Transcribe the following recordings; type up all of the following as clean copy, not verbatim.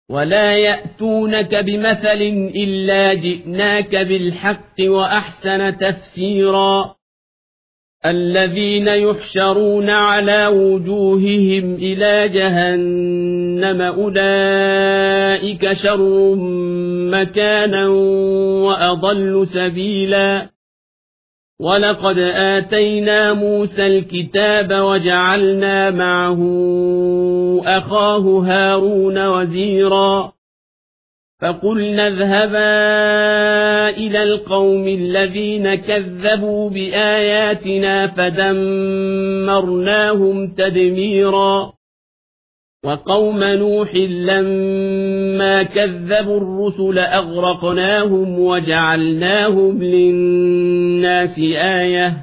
ولا يأتونك بمثل إلا جئناك بالحق وأحسن تفسيرا الذين يحشرون على وجوههم إلى جهنم أولئك شر مكانا وأضل سبيلا ولقد آتينا موسى الكتاب وجعلنا معه أخاه هارون وزيرا فقلنا اذهبا إلى القوم الذين كذبوا بآياتنا فدمرناهم تدميرا وقوم نوح لما كذبوا الرسل أغرقناهم وجعلناهم للناس آية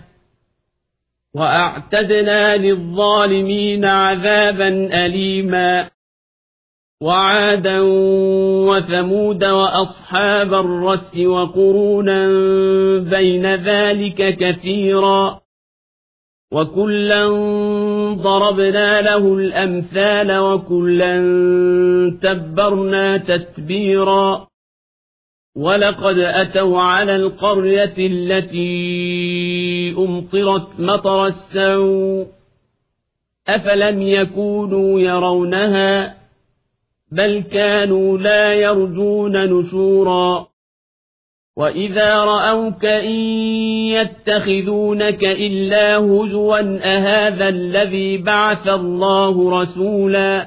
وأعتدنا للظالمين عذابا أليما وعادا وثمود وأصحاب الرس وقرونا بين ذلك كثيرا وكلا ضربنا له الأمثال وكلا تبرنا تتبيرا ولقد أتوا على القرية التي أمطرت مطر السوء أفلم يكونوا يرونها بل كانوا لا يرجون نشورا وإذا رأوك إن يتخذونك إلا هزوا أهذا الذي بعث الله رسولا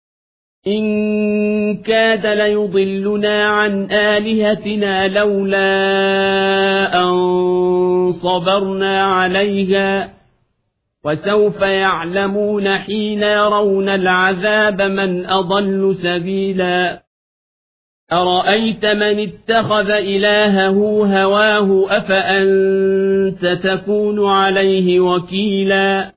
إن كاد ليضلنا عن آلهتنا لولا أن صبرنا عليها وسوف يعلمون حين يرون العذاب من أضل سبيلا أرأيت من اتخذ إلهه هواه أفأنت تكون عليه وكيلا